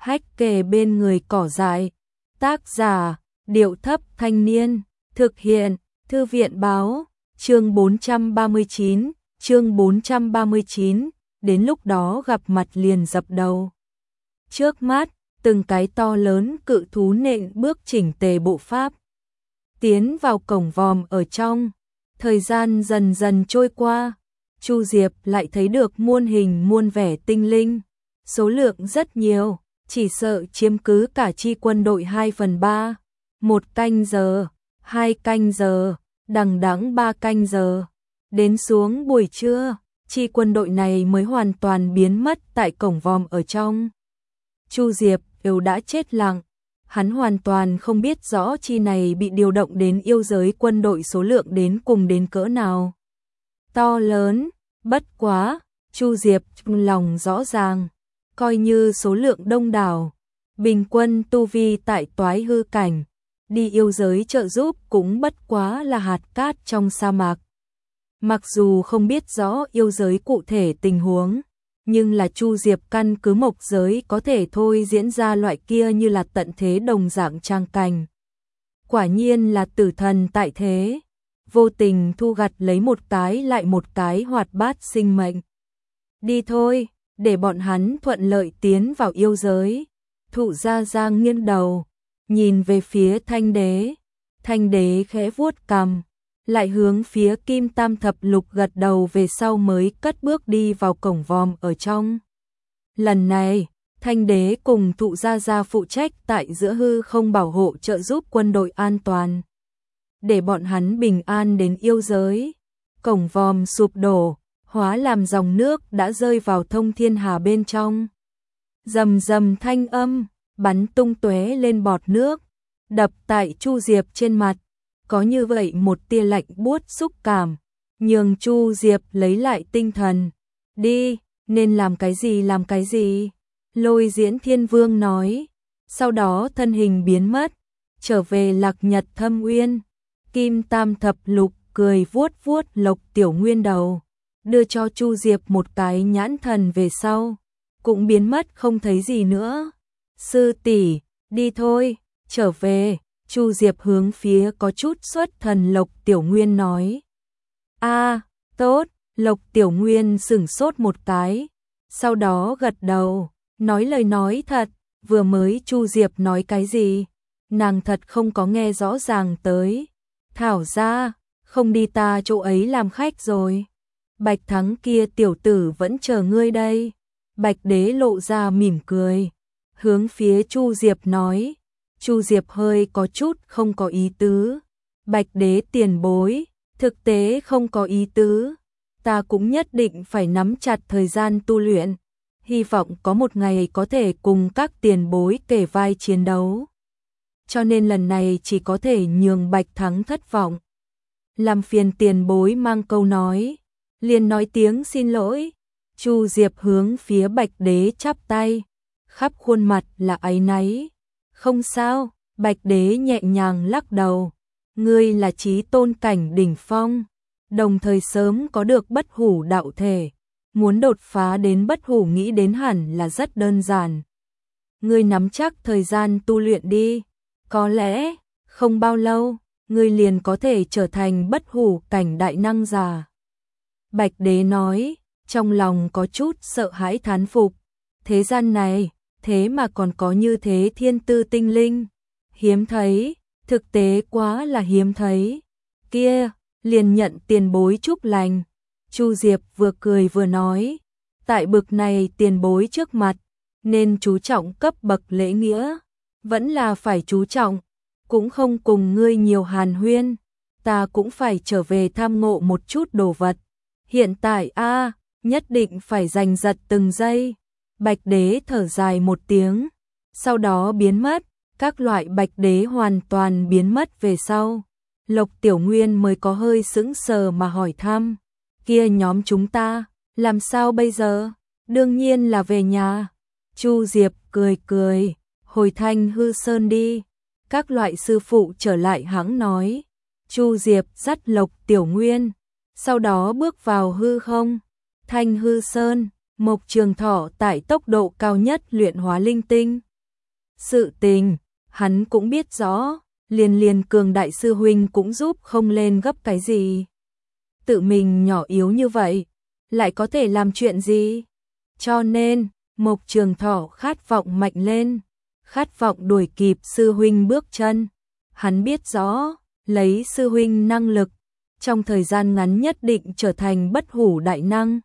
hách kề bên người cỏ dại. Tác giả, Điệu Thấp Thanh Niên. Thực hiện, Thư viện Báo. Chương 439, chương 439, đến lúc đó gặp mặt liền dập đầu. Trước mắt, từng cái to lớn cự thú nện bước chỉnh tề bộ pháp. Tiến vào cổng vòm ở trong. Thời gian dần dần trôi qua, Chu Diệp lại thấy được muôn hình muôn vẻ tinh linh. Số lượng rất nhiều, chỉ sợ chiếm cứ cả chi quân đội 2/3. 1 canh giờ, 2 canh giờ, đằng đẵng 3 canh giờ. Đến xuống buổi trưa, chi quân đội này mới hoàn toàn biến mất tại cổng vòm ở trong. Chu Diệp đều đã chết lặng, hắn hoàn toàn không biết rõ chi này bị điều động đến yêu giới quân đội số lượng đến cùng đến cỡ nào. To lớn, bất quá, Chu Diệp lòng rõ ràng, coi như số lượng đông đảo, bình quân tu vi tại toái hư cảnh, đi yêu giới trợ giúp cũng bất quá là hạt cát trong sa mạc. Mặc dù không biết rõ yêu giới cụ thể tình huống, nhưng là Chu Diệp căn cứ mộc giới có thể thôi diễn ra loại kia như là tận thế đồng dạng trang cảnh. Quả nhiên là tử thần tại thế, vô tình thu gặt lấy một cái lại một cái hoạt bát sinh mệnh. Đi thôi, để bọn hắn thuận lợi tiến vào yêu giới. Thụ Gia Gia nghiêng đầu, nhìn về phía Thanh Đế khẽ vuốt cằm, lại hướng phía Kim Tam Thập Lục gật đầu về sau mới cất bước đi vào cổng vòm ở trong. Lần này, Thanh Đế cùng Thụ Gia Gia phụ trách tại giữa hư không bảo hộ trợ giúp quân đội an toàn, để bọn hắn bình an đến yêu giới. Cổng vòm sụp đổ, hóa làm dòng nước đã rơi vào thông thiên hà bên trong. Rầm rầm thanh âm, bắn tung tóe lên bọt nước, đập tại Chu Diệp trên mặt. Có như vậy một tia lạnh buốt xúc cảm, nhường Chu Diệp lấy lại tinh thần. Đi, nên làm cái gì? Lôi Diễn Thiên Vương nói. Sau đó thân hình biến mất, trở về Lạc Nhật Thâm Uyên. Kim Tam Thập Lục cười vuốt vuốt Lộc Tiểu Nguyên đầu, đưa cho Chu Diệp một cái nhãn thần về sau, cũng biến mất không thấy gì nữa. Sư tỷ, đi thôi, trở về. Chu Diệp hướng phía có chút xuất thần Lộc Tiểu Nguyên nói. Tốt, Lộc Tiểu Nguyên sửng sốt một cái, sau đó gật đầu, nói lời nói thật, vừa mới Chu Diệp nói cái gì, nàng thật không có nghe rõ ràng tới. Thảo ra, không đi ta chỗ ấy làm khách rồi. Bạch Thắng kia tiểu tử vẫn chờ ngươi đây. Bạch Đế lộ ra mỉm cười, hướng phía Chu Diệp nói. Chu Diệp hơi có chút không có ý tứ. Bạch Đế tiền bối, thực tế không có ý tứ. Ta cũng nhất định phải nắm chặt thời gian tu luyện, hy vọng có một ngày có thể cùng các tiền bối kể vai chiến đấu. Cho nên lần này chỉ có thể nhường Bạch Thắng thất vọng. Làm phiền tiền bối mang câu nói, liền nói tiếng xin lỗi. Chu Diệp hướng phía Bạch Đế chắp tay, khắp khuôn mặt là áy náy. Không sao, Bạch Đế nhẹ nhàng lắc đầu. Ngươi là chí tôn cảnh đỉnh phong, đồng thời sớm có được bất hủ đạo thể. Muốn đột phá đến bất hủ nghĩ đến hẳn là rất đơn giản. Ngươi nắm chắc thời gian tu luyện đi. Có lẽ, không bao lâu, ngươi liền có thể trở thành bất hủ cảnh đại năng giả. Bạch Đế nói, trong lòng có chút sợ hãi thán phục. Thế gian này, thế mà còn có như thế thiên tư tinh linh. Hiếm thấy, thực tế quá là hiếm thấy. Kia, liền nhận tiền bối chúc lành. Chu Diệp vừa cười vừa nói, tại bực này tiền bối trước mặt, nên chú trọng cấp bậc lễ nghĩa. Vẫn là phải chú trọng, cũng không cùng ngươi nhiều hàn huyên. Ta cũng phải trở về tham ngộ một chút đồ vật. Hiện tại nhất định phải giành giật từng giây. Bạch Đế thở dài một tiếng, sau đó biến mất. Các loại Bạch Đế hoàn toàn biến mất về sau, Lộc Tiểu Nguyên mới có hơi sững sờ mà hỏi thăm. Kia nhóm chúng ta, làm sao bây giờ? Đương nhiên là về nhà. Chu Diệp cười cười, hồi Thanh Hư Sơn đi. Các loại sư phụ trở lại hãng nói. Chu Diệp dắt Lộc Tiểu Nguyên, sau đó bước vào hư không. Thanh Hư Sơn, Mộc Trường Thọ tại tốc độ cao nhất luyện hóa linh tinh. sự tình, hắn cũng biết rõ, liền Cường đại sư huynh cũng giúp không lên gấp cái gì. Tự mình nhỏ yếu như vậy, lại có thể làm chuyện gì? Cho nên, Mộc Trường Thọ khát vọng mạnh lên, khát vọng đuổi kịp sư huynh bước chân. Hắn biết rõ, lấy sư huynh năng lực, trong thời gian ngắn nhất định trở thành bất hủ đại năng.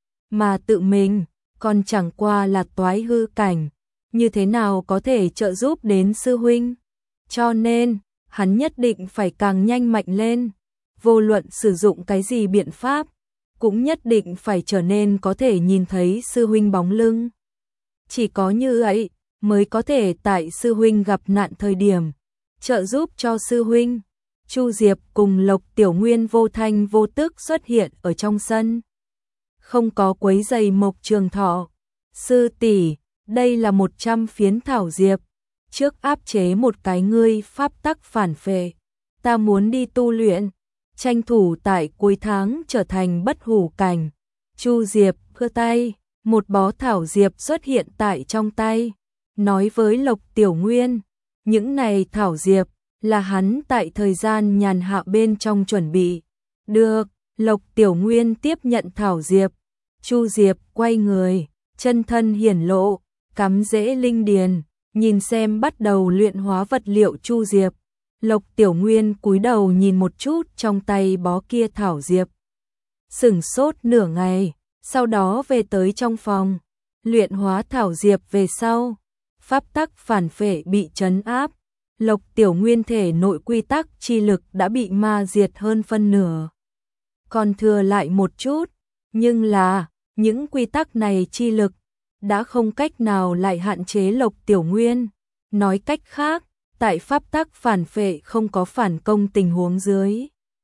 Mà tự mình, còn chẳng qua là toái hư cảnh, như thế nào có thể trợ giúp đến sư huynh. Cho nên, hắn nhất định phải càng nhanh mạnh lên, vô luận sử dụng cái gì biện pháp, cũng nhất định phải trở nên có thể nhìn thấy sư huynh bóng lưng. Chỉ có như vậy, mới có thể tại sư huynh gặp nạn thời điểm, trợ giúp cho sư huynh. Chu Diệp cùng Lộc Tiểu Nguyên vô thanh vô tức xuất hiện ở trong sân. Không có quấy giày Mộc Trường Thọ. Sư tỷ, đây là 100 phiến thảo diệp. Trước áp chế một cái ngươi pháp tắc phản phệ. Ta muốn đi tu luyện, tranh thủ tại cuối tháng trở thành bất hủ cảnh. Chu Diệp khơ tay, một bó thảo diệp xuất hiện tại trong tay. Nói với Lộc Tiểu Nguyên, những này thảo diệp là hắn tại thời gian nhàn hạ bên trong chuẩn bị. Được, Lộc Tiểu Nguyên tiếp nhận thảo diệp. Chu Diệp quay người, chân thân hiển lộ, cắm rễ linh điền, nhìn xem bắt đầu luyện hóa vật liệu Chu Diệp. Lộc Tiểu Nguyên cúi đầu nhìn một chút trong tay bó kia thảo diệp. Sửng sốt nửa ngày, sau đó về tới trong phòng, luyện hóa thảo diệp về sau. Pháp tắc phản phệ bị trấn áp. Lộc Tiểu Nguyên thể nội quy tắc chi lực đã bị ma diệt hơn phân nửa. Còn thừa lại một chút, nhưng là, những quy tắc này chi lực đã không cách nào lại hạn chế Lộc Tiểu Nguyên. Nói cách khác, tại pháp tắc phản phệ không có phản công tình huống dưới,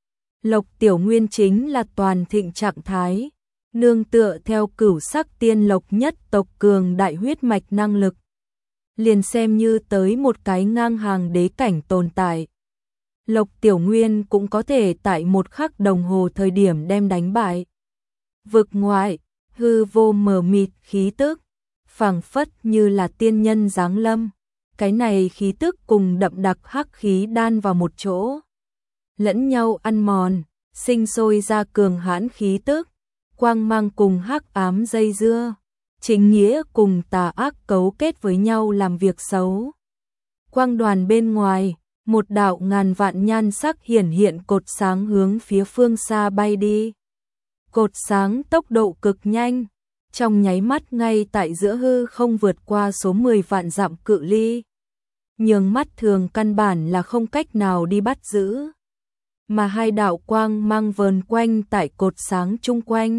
Lộc Tiểu Nguyên chính là toàn thịnh trạng thái, nương tựa theo cửu sắc tiên lộc nhất tộc cường đại huyết mạch năng lực. Liền xem như tới một cái ngang hàng đế cảnh tồn tại, Lộc Tiểu Nguyên cũng có thể tại một khắc đồng hồ thời điểm đem đánh bại. Vực ngoại, hư vô mờ mịt khí tức, phảng phất như là tiên nhân giáng lâm. Cái này khí tức cùng đậm đặc hắc khí đan vào một chỗ, lẫn nhau ăn mòn, sinh sôi ra cường hãn khí tức, quang mang cùng hắc ám dây dưa. Chính nghĩa cùng tà ác cấu kết với nhau làm việc xấu. Quang đoàn bên ngoài, một đạo ngàn vạn nhan sắc hiển hiện cột sáng hướng phía phương xa bay đi. Cột sáng tốc độ cực nhanh, trong nháy mắt ngay tại giữa hư không vượt qua số 10 vạn dặm cự ly. Nhường mắt thường căn bản là không cách nào đi bắt giữ. Mà hai đạo quang mang vờn quanh tại cột sáng chung quanh,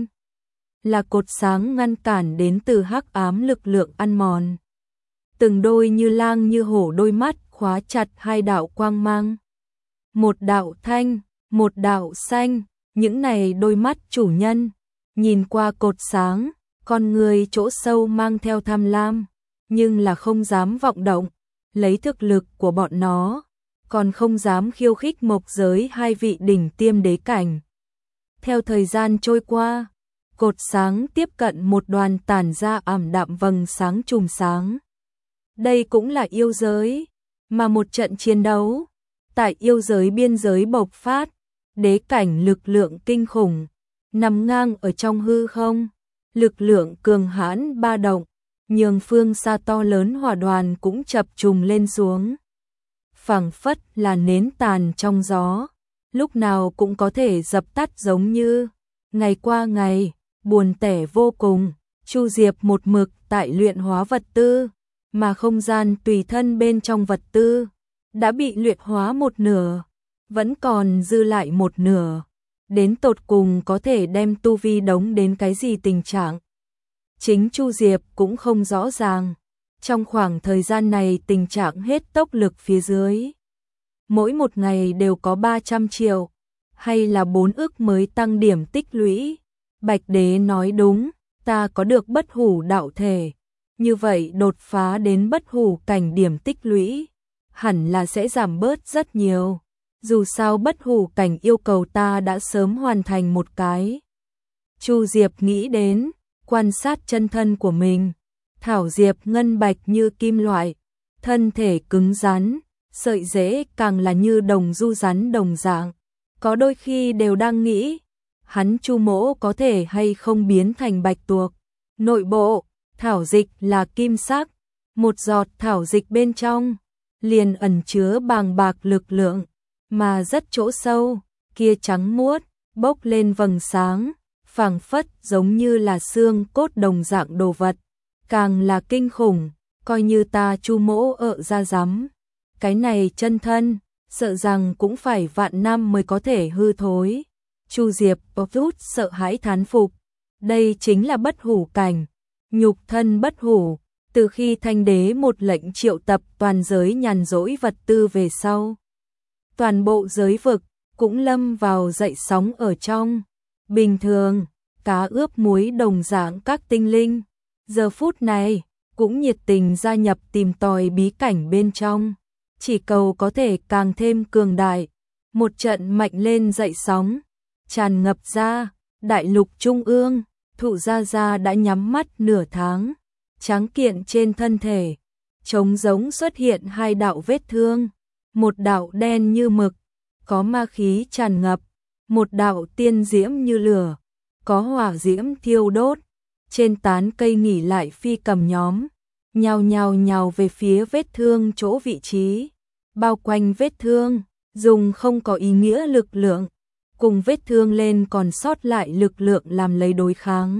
là cột sáng ngăn cản đến từ hắc ám lực lượng ăn mòn. Từng đôi như lang như hổ đôi mắt khóa chặt hai đạo quang mang. Một đạo thanh, một đạo xanh, những này đôi mắt chủ nhân, nhìn qua cột sáng, con người chỗ sâu mang theo tham lam, nhưng là không dám vọng động, lấy thực lực của bọn nó, còn không dám khiêu khích mộc giới hai vị đỉnh tiêm đế cảnh. Theo thời gian trôi qua, cột sáng tiếp cận một đoàn tản ra ảm đạm vầng sáng chùm sáng. Đây cũng là yêu giới, mà một trận chiến đấu tại yêu giới biên giới bộc phát, đế cảnh lực lượng kinh khủng, nằm ngang ở trong hư không, lực lượng cường hãn ba động, nhường phương xa to lớn hỏa đoàn cũng chập trùng lên xuống. Phảng phất là nến tàn trong gió, lúc nào cũng có thể dập tắt giống như. Ngày qua ngày, buồn tẻ vô cùng, Chu Diệp một mực tại luyện hóa vật tư, mà không gian tùy thân bên trong vật tư đã bị luyện hóa một nửa, vẫn còn dư lại một nửa. Đến tột cùng có thể đem tu vi đống đến cái gì tình trạng, chính Chu Diệp cũng không rõ ràng. Trong khoảng thời gian này tình trạng hết tốc lực phía dưới, mỗi một ngày đều có 300 triệu, hay là 4 ức mới tăng điểm tích lũy. Bạch Đế nói đúng, ta có được bất hủ đạo thể, như vậy đột phá đến bất hủ cảnh điểm tích lũy, hẳn là sẽ giảm bớt rất nhiều. Dù sao bất hủ cảnh yêu cầu ta đã sớm hoàn thành một cái. Chu Diệp nghĩ đến, quan sát chân thân của mình, thảo diệp ngân bạch như kim loại, thân thể cứng rắn, sợi rễ càng là như đồng du rắn đồng dạng. Có đôi khi đều đang nghĩ, hắn Chu Mỗ có thể hay không biến thành bạch tuộc. Nội bộ, thảo dịch là kim sắc, một giọt thảo dịch bên trong, liền ẩn chứa bàng bạc lực lượng, mà rất chỗ sâu, kia trắng muốt, bốc lên vầng sáng, phảng phất giống như là xương cốt đồng dạng đồ vật, càng là kinh khủng, coi như ta Chu Mỗ ra dám. Cái này chân thân, sợ rằng cũng phải vạn năm mới có thể hư thối. Chu Diệp rút sợ hãi thán phục, đây chính là bất hủ cảnh, nhục thân bất hủ, từ khi Thanh Đế một lệnh triệu tập toàn giới nhàn rỗi vật tư về sau. Toàn bộ giới vực cũng lâm vào dậy sóng ở trong. Bình thường, cá ướp muối đồng dạng các tinh linh, giờ phút này cũng nhiệt tình gia nhập tìm tòi bí cảnh bên trong, chỉ cầu có thể càng thêm cường đại. Một trận mạnh lên dậy sóng, tràn ngập ra, đại lục trung ương, Thụ Gia Gia đã nhắm mắt nửa tháng, tráng kiện trên thân thể, trống giống xuất hiện hai đạo vết thương, một đạo đen như mực, có ma khí tràn ngập, một đạo tiên diễm như lửa, có hỏa diễm thiêu đốt. Trên tán cây nghỉ lại phi cầm nhóm, nhào về phía vết thương chỗ vị trí, bao quanh vết thương, dùng không có ý nghĩa lực lượng, cùng vết thương lên còn sót lại lực lượng làm lấy đối kháng.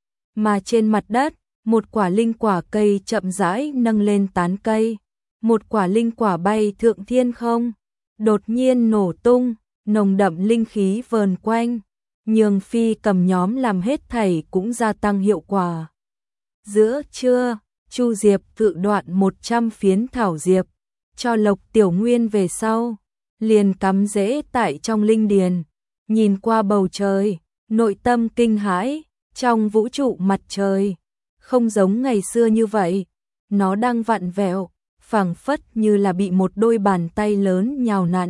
Mà trên mặt đất, một quả linh quả cây chậm rãi nâng lên tán cây, một quả linh quả bay thượng thiên không, đột nhiên nổ tung, nồng đậm linh khí vờn quanh, nhường phi cầm nhóm làm hết thảy cũng gia tăng hiệu quả. Giữa trưa, Chu Diệp tự đoạn 100 phiến thảo diệp, cho Lộc Tiểu Nguyên về sau, liền cắm rễ tại trong linh điền, nhìn qua bầu trời, nội tâm kinh hãi, trong vũ trụ mặt trời, không giống ngày xưa như vậy, nó đang vặn vẹo, phảng phất như là bị một đôi bàn tay lớn nhào nặn,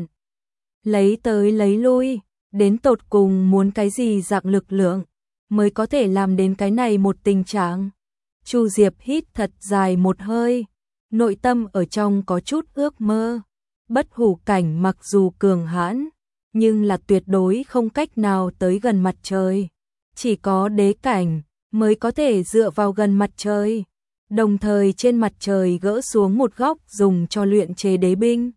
lấy tới lấy lui, đến tột cùng muốn cái gì dạng lực lượng mới có thể làm đến cái này một tình trạng. Chu Diệp hít thật dài một hơi, nội tâm ở trong có chút ước mơ, bất hủ cảnh mặc dù cường hãn, nhưng là tuyệt đối không cách nào tới gần mặt trời, chỉ có đế cảnh mới có thể dựa vào gần mặt trời, đồng thời trên mặt trời gỡ xuống một góc dùng cho luyện chế đế binh.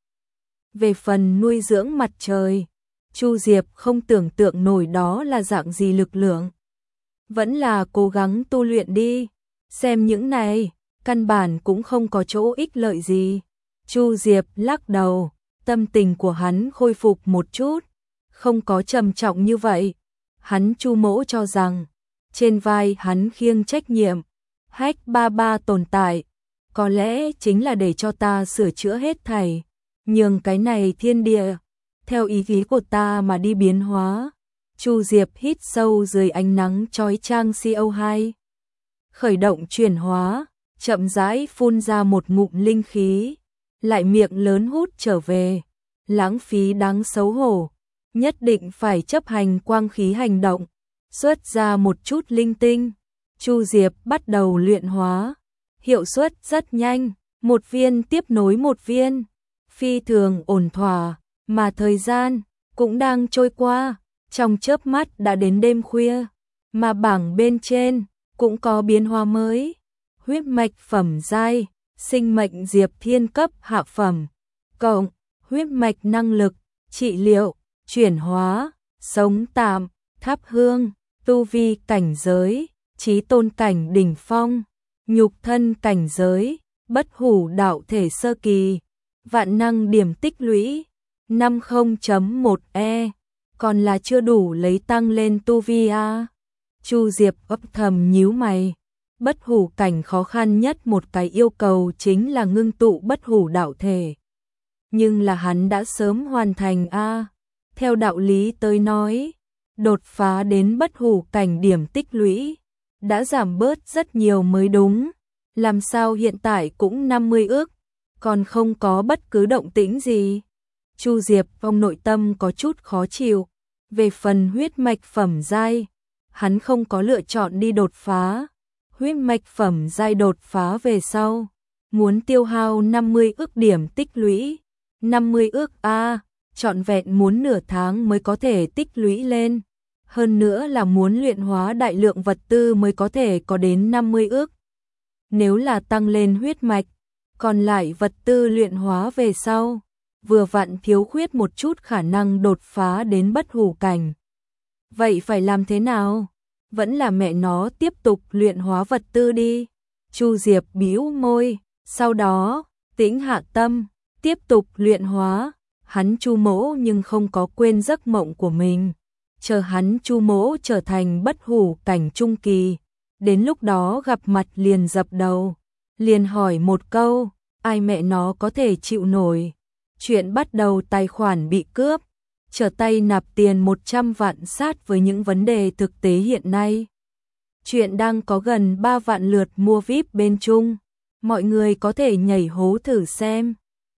Về phần nuôi dưỡng mặt trời, Chu Diệp không tưởng tượng nổi đó là dạng gì lực lượng. Vẫn là cố gắng tu luyện đi, xem những này, căn bản cũng không có chỗ ích lợi gì. Chu Diệp lắc đầu, tâm tình của hắn khôi phục một chút, không có trầm trọng như vậy. Hắn Chu Mỗ cho rằng, trên vai hắn khiêng trách nhiệm, Hách Ba Ba tồn tại, có lẽ chính là để cho ta sửa chữa hết thảy, nhường cái này thiên địa theo ý chí của ta mà đi biến hóa. Chu Diệp hít sâu dưới ánh nắng chói chang CO2, khởi động chuyển hóa, chậm rãi phun ra một ngụm linh khí, lại miệng lớn hút trở về, lãng phí đáng xấu hổ, nhất định phải chấp hành quang khí hành động, xuất ra một chút linh tinh. Chu Diệp bắt đầu luyện hóa, hiệu suất rất nhanh, một viên tiếp nối một viên, phi thường ổn thỏa, mà thời gian cũng đang trôi qua, trong chớp mắt đã đến đêm khuya, mà bảng bên trên cũng có biến hóa mới. Huyết mạch phẩm giai, sinh mệnh diệp thiên cấp hạ phẩm, cộng huyết mạch năng lực, trị liệu, chuyển hóa, sống tạm, thắp hương, tu vi cảnh giới, chí tôn cảnh đỉnh phong, nhục thân cảnh giới, bất hủ đạo thể sơ kỳ, vạn năng điểm tích lũy 50.1e, còn là chưa đủ lấy tăng lên tu vi a. Chu Diệp ấp thầm nhíu mày, bất hủ cảnh khó khăn nhất một cái yêu cầu chính là ngưng tụ bất hủ đạo thể. Nhưng là hắn đã sớm hoàn thành a. Theo đạo lý tới nói, đột phá đến bất hủ cảnh điểm tích lũy đã giảm bớt rất nhiều mới đúng, làm sao hiện tại cũng 50 ước, còn không có bất cứ động tĩnh gì. Chu Diệp trong nội tâm có chút khó chịu, về phần huyết mạch phẩm giai, hắn không có lựa chọn đi đột phá, huyết mạch phẩm giai đột phá về sau, muốn tiêu hao 50 ức điểm tích lũy. 50 ức trọn vẹn muốn nửa tháng mới có thể tích lũy lên. Hơn nữa là muốn luyện hóa đại lượng vật tư mới có thể có đến 50 ức. Nếu là tăng lên huyết mạch, còn lại vật tư luyện hóa về sau, vừa vặn thiếu khuyết một chút khả năng đột phá đến bất hủ cảnh. Vậy phải làm thế nào? Vẫn là mẹ nó tiếp tục luyện hóa vật tư đi. Chu Diệp bĩu môi, sau đó, tĩnh hạ tâm, tiếp tục luyện hóa. Hắn Chu Mỗ nhưng không có quên giấc mộng của mình. Chờ hắn Chu Mỗ trở thành bất hủ cảnh trung kỳ, đến lúc đó gặp mặt liền dập đầu, liền hỏi một câu, ai mẹ nó có thể chịu nổi. Chuyện bắt đầu tài khoản bị cướp, trở tay nạp tiền 100 vạn sát với những vấn đề thực tế hiện nay. Chuyện đang có gần 3 vạn lượt mua VIP bên Trung, mọi người có thể nhảy hố thử xem.